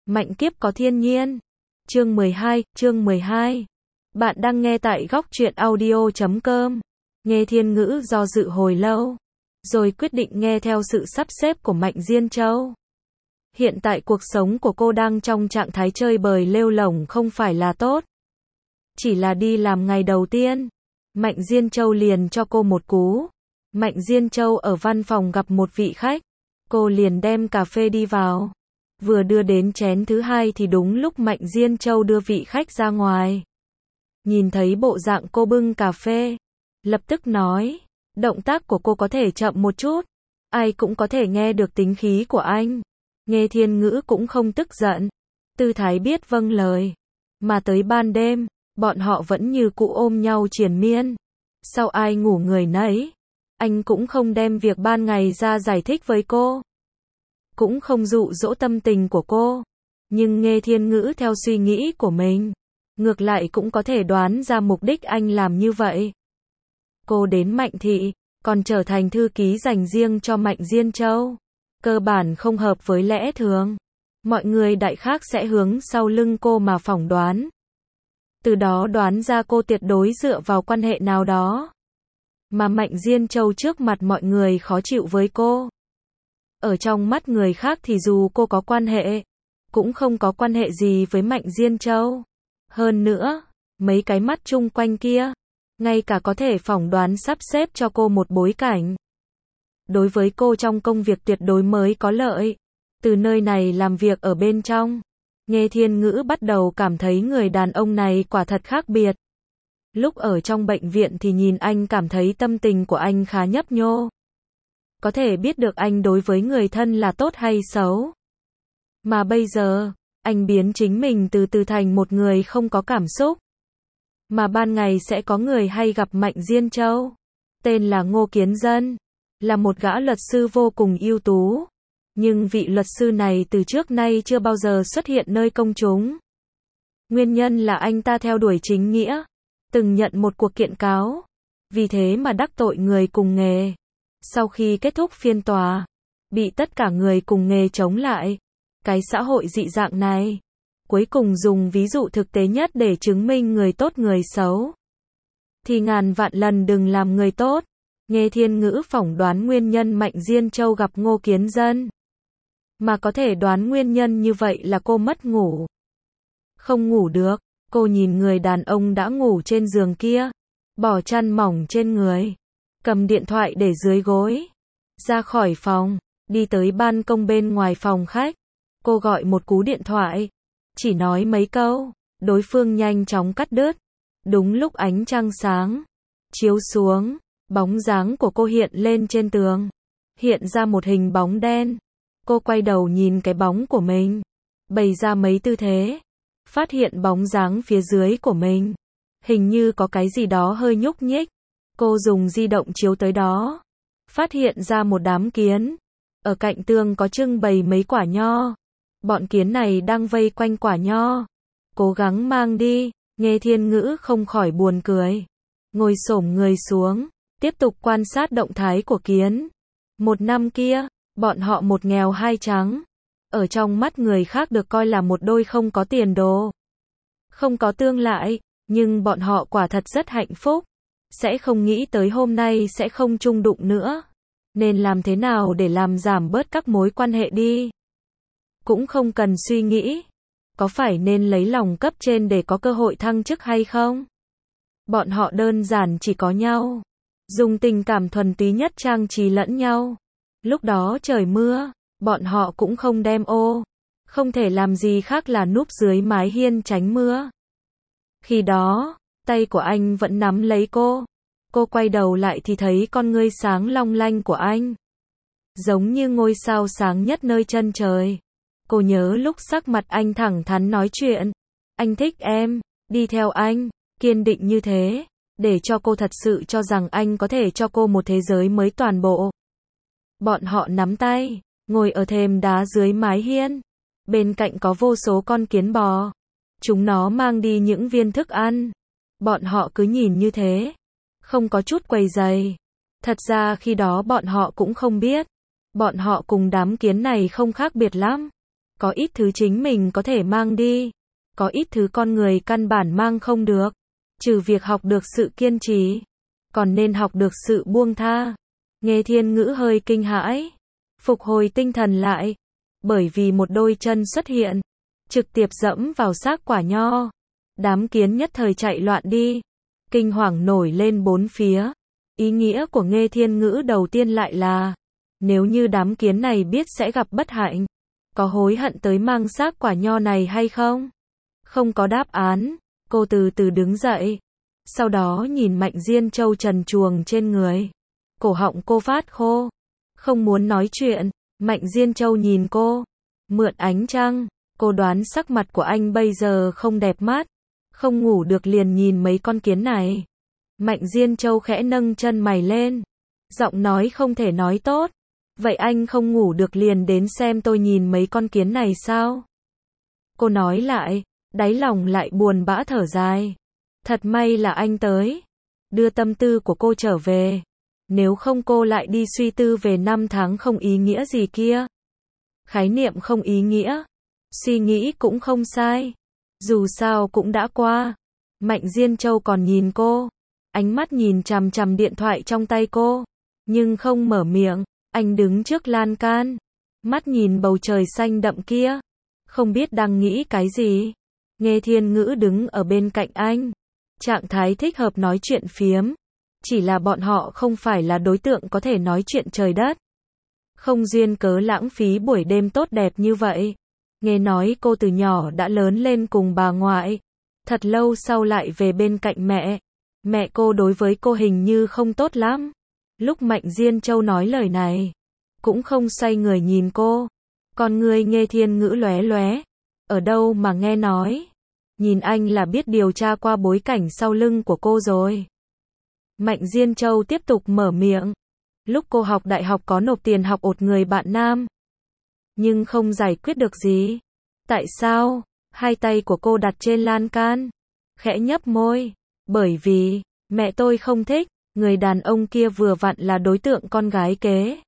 Mạnh kiếp có thiên nhiên. Chương 12. Bạn đang nghe tại góc truyện audio.com. Nghe Thiên Ngữ do dự hồi lâu, rồi quyết định nghe theo sự sắp xếp của Mạnh Diên Châu. Hiện tại cuộc sống của cô đang trong trạng thái chơi bời lêu lổng không phải là tốt. Chỉ là đi làm ngày đầu tiên, Mạnh Diên Châu liền cho cô một cú. Mạnh Diên Châu ở văn phòng gặp một vị khách, cô liền đem cà phê đi vào. Vừa đưa đến chén thứ hai thì đúng lúc Mạnh Diên Châu đưa vị khách ra ngoài. Nhìn thấy bộ dạng cô bưng cà phê, lập tức nói, động tác của cô có thể chậm một chút, ai cũng có thể nghe được tính khí của anh. Nghe Thiên Ngữ cũng không tức giận, tư thái biết vâng lời. Mà tới ban đêm, bọn họ vẫn như cũ ôm nhau triền miên. Sau ai ngủ người nấy, anh cũng không đem việc ban ngày ra giải thích với cô, cũng không dụ dỗ tâm tình của cô. Nhưng Nghe Thiên Ngữ theo suy nghĩ của mình, ngược lại cũng có thể đoán ra mục đích anh làm như vậy. Cô đến Mạnh Thị, còn trở thành thư ký dành riêng cho Mạnh Diên Châu. Cơ bản không hợp với lẽ thường. Mọi người đại khác sẽ hướng sau lưng cô mà phỏng đoán. Từ đó đoán ra cô tuyệt đối dựa vào quan hệ nào đó. Mà Mạnh Diên Châu trước mặt mọi người khó chịu với cô. Ở trong mắt người khác thì dù cô có quan hệ, cũng không có quan hệ gì với Mạnh Diên Châu. Hơn nữa, mấy cái mắt chung quanh kia, ngay cả có thể phỏng đoán sắp xếp cho cô một bối cảnh. Đối với cô trong công việc tuyệt đối mới có lợi. Từ nơi này làm việc ở bên trong, Nghe Thiên Ngữ bắt đầu cảm thấy người đàn ông này quả thật khác biệt. Lúc ở trong bệnh viện thì nhìn anh cảm thấy tâm tình của anh khá nhấp nhô. Có thể biết được anh đối với người thân là tốt hay xấu. Mà bây giờ, anh biến chính mình từ từ thành một người không có cảm xúc. Mà ban ngày sẽ có người hay gặp Mạnh Diên Châu. Tên là Ngô Kiến Dân. Là một gã luật sư vô cùng ưu tú. Nhưng vị luật sư này từ trước nay chưa bao giờ xuất hiện nơi công chúng. Nguyên nhân là anh ta theo đuổi chính nghĩa. Từng nhận một cuộc kiện cáo. Vì thế mà đắc tội người cùng nghề. Sau khi kết thúc phiên tòa, bị tất cả người cùng nghề chống lại. Cái xã hội dị dạng này, cuối cùng dùng ví dụ thực tế nhất để chứng minh người tốt người xấu. Thì ngàn vạn lần đừng làm người tốt. Nghe Thiên Ngữ phỏng đoán nguyên nhân Mạnh Diên Châu gặp Ngô Kiến Dân. Mà có thể đoán nguyên nhân như vậy là cô mất ngủ. Không ngủ được, cô nhìn người đàn ông đã ngủ trên giường kia, bỏ chăn mỏng trên người, cầm điện thoại để dưới gối, ra khỏi phòng, đi tới ban công bên ngoài phòng khách. Cô gọi một cú điện thoại, chỉ nói mấy câu, đối phương nhanh chóng cắt đứt. Đúng lúc ánh trăng sáng chiếu xuống, bóng dáng của cô hiện lên trên tường, hiện ra một hình bóng đen. Cô quay đầu nhìn cái bóng của mình, bày ra mấy tư thế, phát hiện bóng dáng phía dưới của mình, hình như có cái gì đó hơi nhúc nhích. Cô dùng di động chiếu tới đó, phát hiện ra một đám kiến, ở cạnh tường có trưng bày mấy quả nho. Bọn kiến này đang vây quanh quả nho, cố gắng mang đi. Nghe Thiên Ngữ không khỏi buồn cười, ngồi xổm người xuống, tiếp tục quan sát động thái của kiến. Một năm kia, bọn họ một nghèo hai trắng, ở trong mắt người khác được coi là một đôi không có tiền đồ, không có tương lai, nhưng bọn họ quả thật rất hạnh phúc. Sẽ không nghĩ tới hôm nay sẽ không chung đụng nữa, nên làm thế nào để làm giảm bớt các mối quan hệ đi. Cũng không cần suy nghĩ, có phải nên lấy lòng cấp trên để có cơ hội thăng chức hay không? Bọn họ đơn giản chỉ có nhau, dùng tình cảm thuần túy nhất trang trí lẫn nhau. Lúc đó trời mưa, bọn họ cũng không đem ô, không thể làm gì khác là núp dưới mái hiên tránh mưa. Khi đó, tay của anh vẫn nắm lấy cô. Cô quay đầu lại thì thấy con ngươi sáng long lanh của anh, giống như ngôi sao sáng nhất nơi chân trời. Cô nhớ lúc sắc mặt anh thẳng thắn nói chuyện, anh thích em, đi theo anh, kiên định như thế, để cho cô thật sự cho rằng anh có thể cho cô một thế giới mới toàn bộ. Bọn họ nắm tay, ngồi ở thềm đá dưới mái hiên, bên cạnh có vô số con kiến bò, chúng nó mang đi những viên thức ăn. Bọn họ cứ nhìn như thế, không có chút quấy rầy. Thật ra khi đó bọn họ cũng không biết, bọn họ cùng đám kiến này không khác biệt lắm. Có ít thứ chính mình có thể mang đi. Có ít thứ con người căn bản mang không được. Trừ việc học được sự kiên trì, còn nên học được sự buông tha. Nghe Thiên Ngữ hơi kinh hãi, phục hồi tinh thần lại, bởi vì một đôi chân xuất hiện, trực tiếp dẫm vào xác quả nho. Đám kiến nhất thời chạy loạn đi, kinh hoàng nổi lên bốn phía. Ý nghĩa của Nghe Thiên Ngữ đầu tiên lại là, nếu như đám kiến này biết sẽ gặp bất hạnh, có hối hận tới mang xác quả nho này hay không? Không có đáp án, cô từ từ đứng dậy. Sau đó nhìn Mạnh Diên Châu trần truồng trên người. Cổ họng cô phát khô, không muốn nói chuyện. Mạnh Diên Châu nhìn cô, mượn ánh trăng, cô đoán sắc mặt của anh bây giờ không đẹp mắt. Không ngủ được liền nhìn mấy con kiến này. Mạnh Diên Châu khẽ nâng chân mày lên, giọng nói không thể nói tốt. Vậy anh không ngủ được liền đến xem tôi nhìn mấy con kiến này sao? Cô nói lại, đáy lòng lại buồn bã thở dài. Thật may là anh tới, đưa tâm tư của cô trở về. Nếu không cô lại đi suy tư về năm tháng không ý nghĩa gì kia. Khái niệm không ý nghĩa, suy nghĩ cũng không sai. Dù sao cũng đã qua. Mạnh Diên Châu còn nhìn cô, ánh mắt nhìn chằm chằm điện thoại trong tay cô, nhưng không mở miệng. Anh đứng trước lan can, mắt nhìn bầu trời xanh đậm kia, không biết đang nghĩ cái gì. Nghe Thiên Ngữ đứng ở bên cạnh anh, trạng thái thích hợp nói chuyện phiếm. Chỉ là bọn họ không phải là đối tượng có thể nói chuyện trời đất. Không duyên cớ lãng phí buổi đêm tốt đẹp như vậy. Nghe nói cô từ nhỏ đã lớn lên cùng bà ngoại. Thật lâu sau lại về bên cạnh mẹ. Mẹ cô đối với cô hình như không tốt lắm. Lúc Mạnh Diên Châu nói lời này, cũng không xoay người nhìn cô. Con người Nghe Thiên Ngữ lóe lóe. Ở đâu mà nghe nói. Nhìn anh là biết điều tra qua bối cảnh sau lưng của cô rồi. Mạnh Diên Châu tiếp tục mở miệng. Lúc cô học đại học có nộp tiền học ột người bạn nam. Nhưng không giải quyết được gì. Tại sao? Hai tay của cô đặt trên lan can. Khẽ nhấp môi. Bởi vì, mẹ tôi không thích. Người đàn ông kia vừa vặn là đối tượng con gái kế.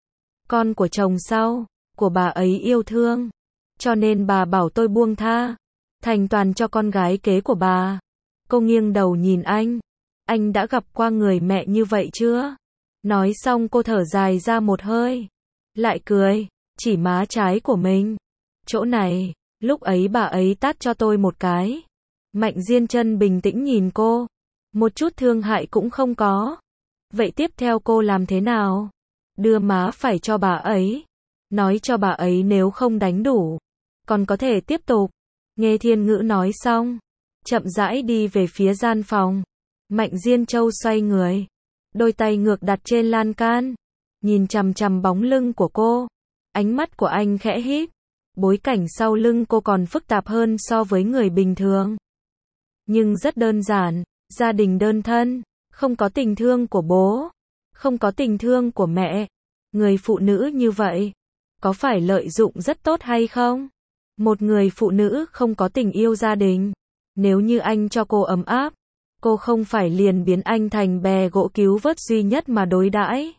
Con của chồng sau, của bà ấy yêu thương. Cho nên bà bảo tôi buông tha. Thành toàn cho con gái kế của bà. Cô nghiêng đầu nhìn anh. Anh đã gặp qua người mẹ như vậy chưa? Nói xong cô thở dài ra một hơi. Lại cười, chỉ má trái của mình. Chỗ này, lúc ấy bà ấy tát cho tôi một cái. Mạnh Diên Chân bình tĩnh nhìn cô. Một chút thương hại cũng không có. Vậy tiếp theo cô làm thế nào? Đưa má phải cho bà ấy. Nói cho bà ấy nếu không đánh đủ, còn có thể tiếp tục. Nghe Thiên Ngữ nói xong, chậm rãi đi về phía gian phòng. Mạnh Diên Châu xoay người, đôi tay ngược đặt trên lan can, nhìn chằm chằm bóng lưng của cô. Ánh mắt của anh khẽ híp. Bối cảnh sau lưng cô còn phức tạp hơn so với người bình thường. Nhưng rất đơn giản, gia đình đơn thân, không có tình thương của bố, không có tình thương của mẹ. Người phụ nữ như vậy, có phải lợi dụng rất tốt hay không? Một người phụ nữ không có tình yêu gia đình, nếu như anh cho cô ấm áp, cô không phải liền biến anh thành bè gỗ cứu vớt duy nhất mà đối đãi.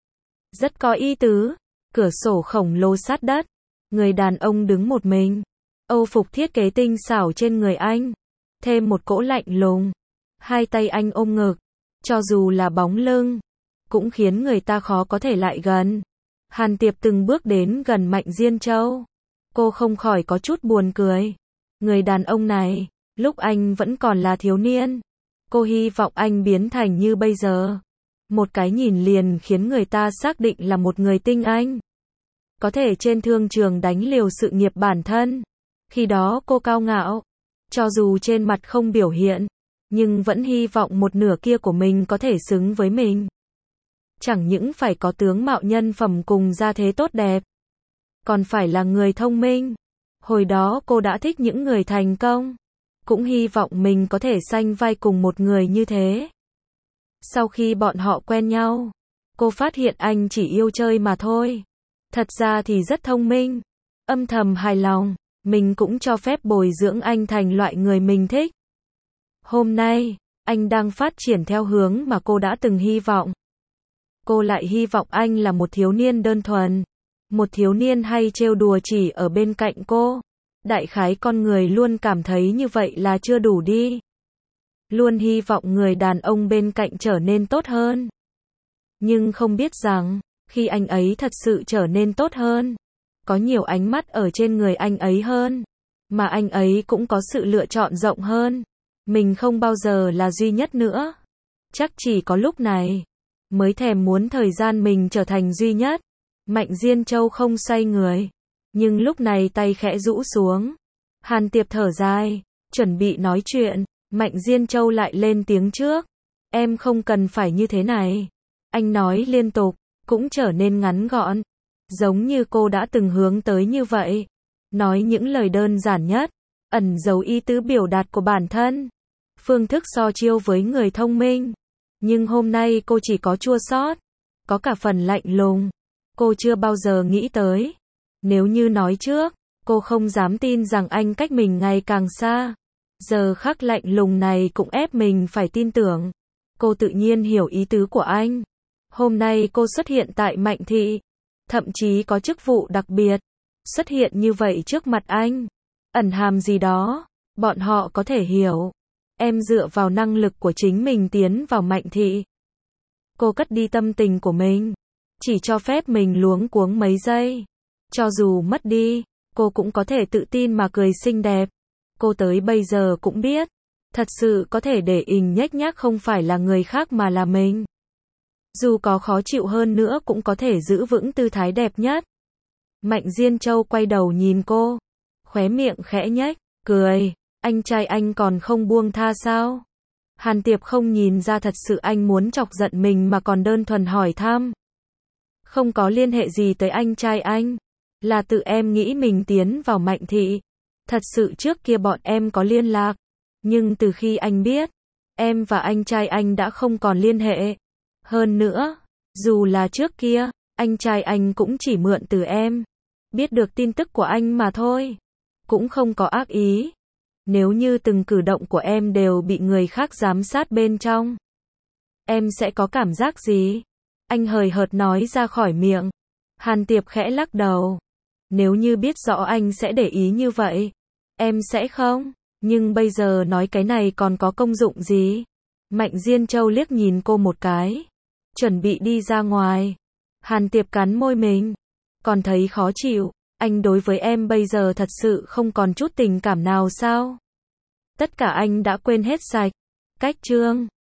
Rất có ý tứ. Cửa sổ khổng lồ sát đất, người đàn ông đứng một mình. Âu phục thiết kế tinh xảo trên người anh, thêm một cỗ lạnh lùng. Hai tay anh ôm ngực, cho dù là bóng lưng, cũng khiến người ta khó có thể lại gần. Hàn Tiệp từng bước đến gần Mạnh Diên Châu. Cô không khỏi có chút buồn cười. Người đàn ông này, lúc anh vẫn còn là thiếu niên, cô hy vọng anh biến thành như bây giờ. Một cái nhìn liền khiến người ta xác định là một người tinh anh. Có thể trên thương trường đánh liều sự nghiệp bản thân. Khi đó cô cao ngạo, cho dù trên mặt không biểu hiện, nhưng vẫn hy vọng một nửa kia của mình có thể xứng với mình. Chẳng những phải có tướng mạo nhân phẩm cùng gia thế tốt đẹp, còn phải là người thông minh. Hồi đó cô đã thích những người thành công, cũng hy vọng mình có thể sánh vai cùng một người như thế. Sau khi bọn họ quen nhau, cô phát hiện anh chỉ yêu chơi mà thôi. Thật ra thì rất thông minh. Âm thầm hài lòng, mình cũng cho phép bồi dưỡng anh thành loại người mình thích. Hôm nay, anh đang phát triển theo hướng mà cô đã từng hy vọng. Cô lại hy vọng anh là một thiếu niên đơn thuần, Một thiếu niên hay trêu đùa chỉ ở bên cạnh cô. Đại khái con người luôn cảm thấy như vậy là chưa đủ đi. Luôn hy vọng người đàn ông bên cạnh trở nên tốt hơn. Nhưng không biết rằng, khi anh ấy thật sự trở nên tốt hơn, có nhiều ánh mắt ở trên người anh ấy hơn, mà anh ấy cũng có sự lựa chọn rộng hơn. Mình không bao giờ là duy nhất nữa. Chắc chỉ có lúc này mới thèm muốn thời gian mình trở thành duy nhất. Mạnh Diên Châu không xoay người, nhưng lúc này tay khẽ rũ xuống. Hàn Tiệp thở dài, chuẩn bị nói chuyện. Mạnh Diên Châu lại lên tiếng trước. Em không cần phải như thế này. Anh nói liên tục, cũng trở nên ngắn gọn. Giống như cô đã từng hướng tới như vậy. Nói những lời đơn giản nhất, ẩn giấu ý tứ biểu đạt của bản thân. Phương thức so chiêu với người thông minh. Nhưng hôm nay cô chỉ có chua xót, có cả phần lạnh lùng. Cô chưa bao giờ nghĩ tới. Nếu như nói trước, cô không dám tin rằng anh cách mình ngày càng xa. Giờ khắc lạnh lùng này cũng ép mình phải tin tưởng. Cô tự nhiên hiểu ý tứ của anh. Hôm nay cô xuất hiện tại Mạnh Thị, thậm chí có chức vụ đặc biệt. Xuất hiện như vậy trước mặt anh, ẩn hàm gì đó, bọn họ có thể hiểu. Em dựa vào năng lực của chính mình tiến vào Mạnh Thị. Cô cất đi tâm tình của mình, chỉ cho phép mình luống cuống mấy giây. Cho dù mất đi, cô cũng có thể tự tin mà cười xinh đẹp. Cô tới bây giờ cũng biết, thật sự có thể để ình nhếch nhác không phải là người khác mà là mình. Dù có khó chịu hơn nữa cũng có thể giữ vững tư thái đẹp nhất. Mạnh Diên Châu quay đầu nhìn cô, khóe miệng khẽ nhếch, cười. Anh trai anh còn không buông tha sao? Hàn Tiệp không nhìn ra thật sự anh muốn chọc giận mình mà còn đơn thuần hỏi thăm. Không có liên hệ gì tới anh trai anh. Là tự em nghĩ mình tiến vào Mạnh Thị. Thật sự trước kia bọn em có liên lạc. Nhưng từ khi anh biết, em và anh trai anh đã không còn liên hệ. Hơn nữa, dù là trước kia, anh trai anh cũng chỉ mượn từ em. Biết được tin tức của anh mà thôi. Cũng không có ác ý. Nếu như từng cử động của em đều bị người khác giám sát bên trong, em sẽ có cảm giác gì? Anh hời hợt nói ra khỏi miệng. Hàn Tiệp khẽ lắc đầu. Nếu như biết rõ anh sẽ để ý như vậy, em sẽ không. Nhưng bây giờ nói cái này còn có công dụng gì? Mạnh Diên Châu liếc nhìn cô một cái, chuẩn bị đi ra ngoài. Hàn Tiệp cắn môi mình, còn thấy khó chịu. Anh đối với em bây giờ thật sự không còn chút tình cảm nào sao? Tất cả anh đã quên hết sạch. Cách chương